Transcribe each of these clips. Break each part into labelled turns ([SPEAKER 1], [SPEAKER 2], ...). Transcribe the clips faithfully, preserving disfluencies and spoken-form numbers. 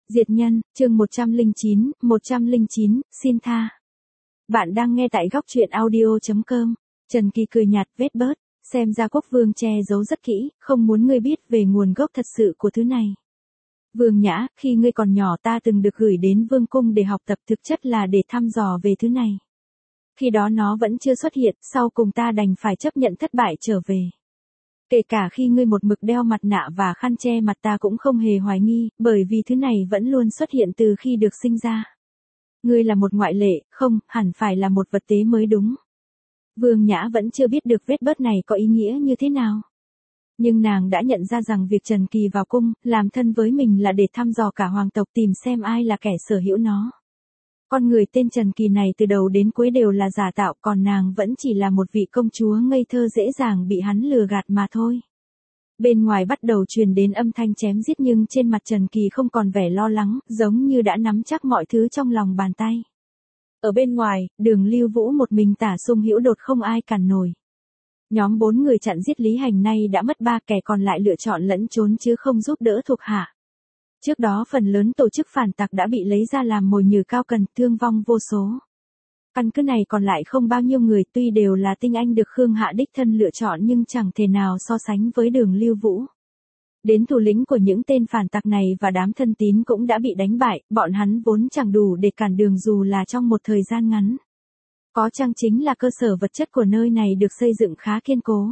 [SPEAKER 1] Diệt nhân, chương một trăm lẻ chín, một trăm lẻ chín, xin tha. Bạn đang nghe tại góc truyện audio chấm com. Trần Kỳ cười nhạt vết bớt, xem ra Quốc Vương che giấu rất kỹ, không muốn ngươi biết về nguồn gốc thật sự của thứ này. Vương Nhã, khi ngươi còn nhỏ ta từng được gửi đến Vương Cung để học tập, thực chất là để thăm dò về thứ này. Khi đó nó vẫn chưa xuất hiện, sau cùng ta đành phải chấp nhận thất bại trở về. Kể cả khi ngươi một mực đeo mặt nạ và khăn che mặt ta cũng không hề hoài nghi, bởi vì thứ này vẫn luôn xuất hiện từ khi được sinh ra. Ngươi là một ngoại lệ, không, hẳn phải là một vật tế mới đúng. Vương Nhã vẫn chưa biết được vết bớt này có ý nghĩa như thế nào. Nhưng nàng đã nhận ra rằng việc Trần Kỳ vào cung, làm thân với mình là để thăm dò cả hoàng tộc, tìm xem ai là kẻ sở hữu nó. Con người tên Trần Kỳ này từ đầu đến cuối đều là giả tạo, còn nàng vẫn chỉ là một vị công chúa ngây thơ dễ dàng bị hắn lừa gạt mà thôi. Bên ngoài bắt đầu truyền đến âm thanh chém giết, nhưng trên mặt Trần Kỳ không còn vẻ lo lắng, giống như đã nắm chắc mọi thứ trong lòng bàn tay. Ở bên ngoài, Đường Lưu Vũ một mình tả sung hữu đột, không ai cản nổi. Nhóm bốn người chặn giết Lý Hành nay đã mất ba, kẻ còn lại lựa chọn lẫn trốn chứ không giúp đỡ thuộc hạ. Trước đó phần lớn tổ chức phản tặc đã bị lấy ra làm mồi nhử cao cần, thương vong vô số. Căn cứ này còn lại không bao nhiêu người, tuy đều là tinh anh được Khương Hạ đích thân lựa chọn nhưng chẳng thể nào so sánh với Đường Lưu Vũ. Đến thủ lĩnh của những tên phản tặc này và đám thân tín cũng đã bị đánh bại, bọn hắn vốn chẳng đủ để cản đường dù là trong một thời gian ngắn. Có chăng chính là cơ sở vật chất của nơi này được xây dựng khá kiên cố.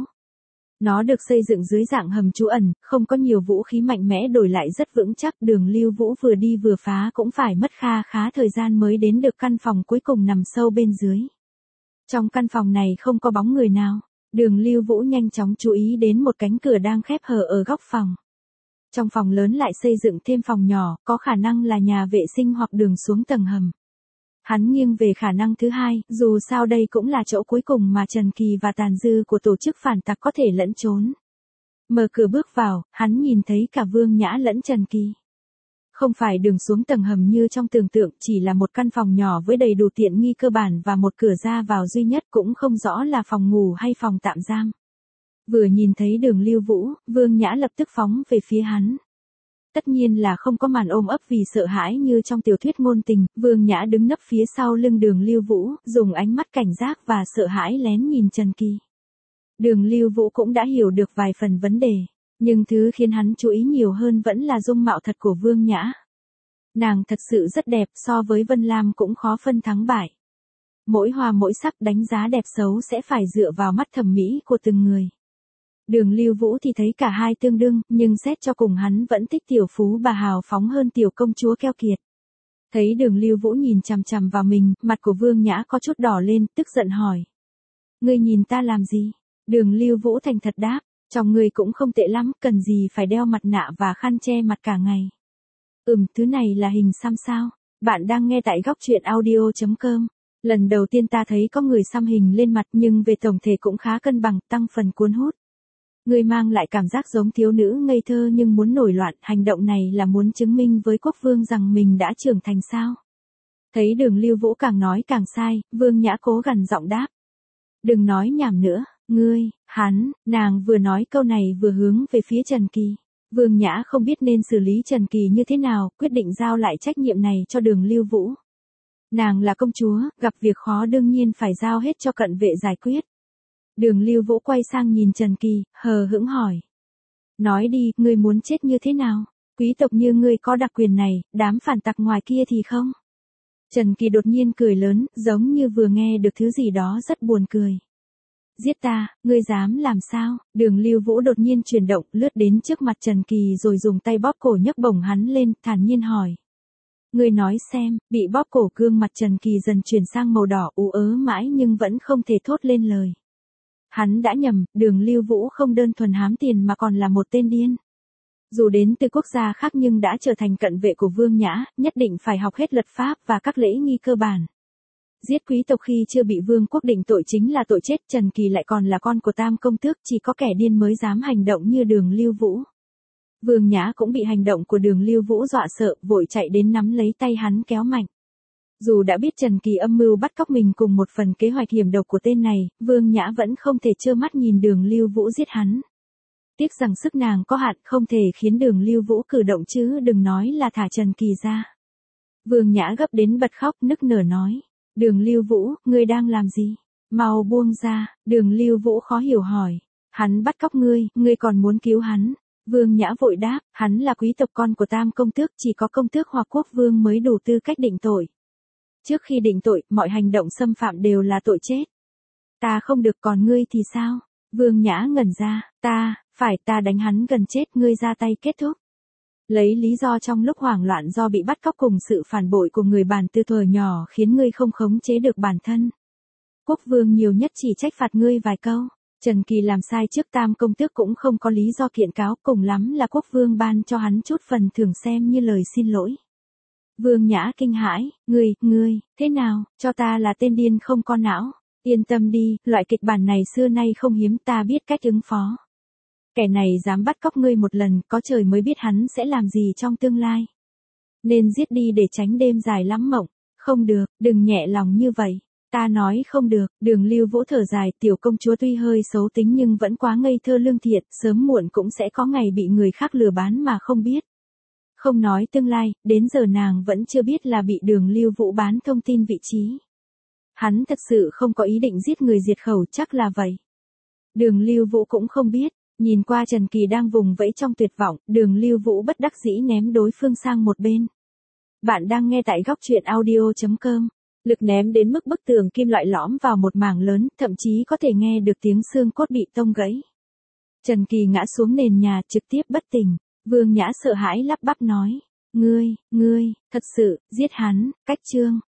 [SPEAKER 1] Nó được xây dựng dưới dạng hầm trú ẩn, không có nhiều vũ khí mạnh mẽ, đổi lại rất vững chắc. Đường Lưu Vũ vừa đi vừa phá cũng phải mất kha khá thời gian mới đến được căn phòng cuối cùng nằm sâu bên dưới. Trong căn phòng này không có bóng người nào. Đường Lưu Vũ nhanh chóng chú ý đến một cánh cửa đang khép hờ ở góc phòng. Trong phòng lớn lại xây dựng thêm phòng nhỏ, có khả năng là nhà vệ sinh hoặc đường xuống tầng hầm. Hắn nghiêng về khả năng thứ hai, dù sao đây cũng là chỗ cuối cùng mà Trần Kỳ và tàn dư của tổ chức phản tặc có thể lẫn trốn. Mở cửa bước vào, hắn nhìn thấy cả Vương Nhã lẫn Trần Kỳ. Không phải đường xuống tầng hầm như trong tưởng tượng, chỉ là một căn phòng nhỏ với đầy đủ tiện nghi cơ bản và một cửa ra vào duy nhất, cũng không rõ là phòng ngủ hay phòng tạm giam. Vừa nhìn thấy Đường Lưu Vũ, Vương Nhã lập tức phóng về phía hắn. Tất nhiên là không có màn ôm ấp vì sợ hãi như trong tiểu thuyết ngôn tình, Vương Nhã đứng nấp phía sau lưng Đường Lưu Vũ, dùng ánh mắt cảnh giác và sợ hãi lén nhìn Trần Kỳ. Đường Lưu Vũ cũng đã hiểu được vài phần vấn đề, nhưng thứ khiến hắn chú ý nhiều hơn vẫn là dung mạo thật của Vương Nhã. Nàng thật sự rất đẹp, so với Vân Lam cũng khó phân thắng bại. Mỗi hoa mỗi sắc, đánh giá đẹp xấu sẽ phải dựa vào mắt thẩm mỹ của từng người. Đường Lưu Vũ thì thấy cả hai tương đương, nhưng xét cho cùng hắn vẫn thích tiểu phú bà hào phóng hơn tiểu công chúa keo kiệt. Thấy Đường Lưu Vũ nhìn chằm chằm vào mình, mặt của Vương Nhã có chút đỏ lên, tức giận hỏi. Ngươi nhìn ta làm gì? Đường Lưu Vũ thành thật đáp, trong ngươi cũng không tệ lắm, cần gì phải đeo mặt nạ và khăn che mặt cả ngày. Ừm, thứ này là hình xăm sao? Bạn đang nghe tại góc truyện audio chấm com. Lần đầu tiên ta thấy có người xăm hình lên mặt, nhưng về tổng thể cũng khá cân bằng, tăng phần cuốn hút. Ngươi mang lại cảm giác giống thiếu nữ ngây thơ nhưng muốn nổi loạn, hành động này là muốn chứng minh với Quốc Vương rằng mình đã trưởng thành sao? Thấy Đường Lưu Vũ càng nói càng sai, Vương Nhã cố gằn giọng đáp. Đừng nói nhảm nữa, ngươi, hắn, nàng vừa nói câu này vừa hướng về phía Trần Kỳ. Vương Nhã không biết nên xử lý Trần Kỳ như thế nào, quyết định giao lại trách nhiệm này cho Đường Lưu Vũ. Nàng là công chúa, gặp việc khó đương nhiên phải giao hết cho cận vệ giải quyết. Đường Lưu Vũ quay sang nhìn Trần Kỳ, hờ hững hỏi. Nói đi, ngươi muốn chết như thế nào? Quý tộc như ngươi có đặc quyền này, đám phản tặc ngoài kia thì không? Trần Kỳ đột nhiên cười lớn, giống như vừa nghe được thứ gì đó rất buồn cười. Giết ta, ngươi dám làm sao? Đường Lưu Vũ đột nhiên chuyển động, lướt đến trước mặt Trần Kỳ rồi dùng tay bóp cổ nhấc bổng hắn lên, thản nhiên hỏi. Ngươi nói xem, bị bóp cổ gương mặt Trần Kỳ dần chuyển sang màu đỏ ú ớ mãi nhưng vẫn không thể thốt lên lời. Hắn đã nhầm, Đường Lưu Vũ không đơn thuần hám tiền mà còn là một tên điên. Dù đến từ quốc gia khác nhưng đã trở thành cận vệ của Vương Nhã, nhất định phải học hết luật pháp và các lễ nghi cơ bản. Giết quý tộc khi chưa bị vương quốc định tội chính là tội chết, Trần Kỳ lại còn là con của Tam công tước, chỉ có kẻ điên mới dám hành động như Đường Lưu Vũ. Vương Nhã cũng bị hành động của Đường Lưu Vũ dọa sợ, vội chạy đến nắm lấy tay hắn kéo mạnh. Dù đã biết Trần Kỳ âm mưu bắt cóc mình cùng một phần kế hoạch hiểm độc của tên này, Vương Nhã vẫn không thể trơ mắt nhìn Đường Lưu Vũ giết hắn. Tiếc rằng sức nàng có hạn, không thể khiến Đường Lưu Vũ cử động chứ đừng nói là thả Trần Kỳ ra. Vương Nhã gấp đến bật khóc nức nở nói. Đường Lưu Vũ, ngươi đang làm gì? Mau buông ra. Đường Lưu Vũ khó hiểu hỏi. Hắn bắt cóc ngươi, ngươi còn muốn cứu hắn. Vương Nhã vội đáp, hắn là quý tộc con của Tam công tước, chỉ có công tước hoặc quốc vương mới đủ tư cách định tội. Trước khi định tội, mọi hành động xâm phạm đều là tội chết. Ta không được, còn ngươi thì sao? Vương Nhã ngẩn ra, ta, phải ta đánh hắn gần chết, ngươi ra tay kết thúc. Lấy lý do trong lúc hoảng loạn do bị bắt cóc cùng sự phản bội của người bản từ thuở nhỏ khiến ngươi không khống chế được bản thân. Quốc vương nhiều nhất chỉ trách phạt ngươi vài câu. Trần Kỳ làm sai trước Tam công tước cũng không có lý do kiện cáo, cùng lắm là quốc vương ban cho hắn chút phần thưởng xem như lời xin lỗi. Vương Nhã kinh hãi, ngươi, ngươi, thế nào, cho ta là tên điên không có não. Yên tâm đi, loại kịch bản này xưa nay không hiếm, ta biết cách ứng phó. Kẻ này dám bắt cóc ngươi một lần, có trời mới biết hắn sẽ làm gì trong tương lai. Nên giết đi để tránh đêm dài lắm mộng. Không được, đừng nhẹ lòng như vậy. Ta nói không được. Đường Lưu Vũ thở dài, tiểu công chúa tuy hơi xấu tính nhưng vẫn quá ngây thơ lương thiện, sớm muộn cũng sẽ có ngày bị người khác lừa bán mà không biết. Không nói tương lai, đến giờ nàng vẫn chưa biết là bị Đường Lưu Vũ bán thông tin vị trí. Hắn thật sự không có ý định giết người diệt khẩu, chắc là vậy. Đường Lưu Vũ cũng không biết. Nhìn qua Trần Kỳ đang vùng vẫy trong tuyệt vọng, Đường Lưu Vũ bất đắc dĩ ném đối phương sang một bên. Bạn đang nghe tại góc truyện audio chấm com. Lực ném đến mức bức tường kim loại lõm vào một mảng lớn, thậm chí có thể nghe được tiếng xương cốt bị tông gãy. Trần Kỳ ngã xuống nền nhà, trực tiếp bất tỉnh. Vương Nhã sợ hãi lắp bắp nói. Ngươi, ngươi, thật sự, giết hắn, cách chương.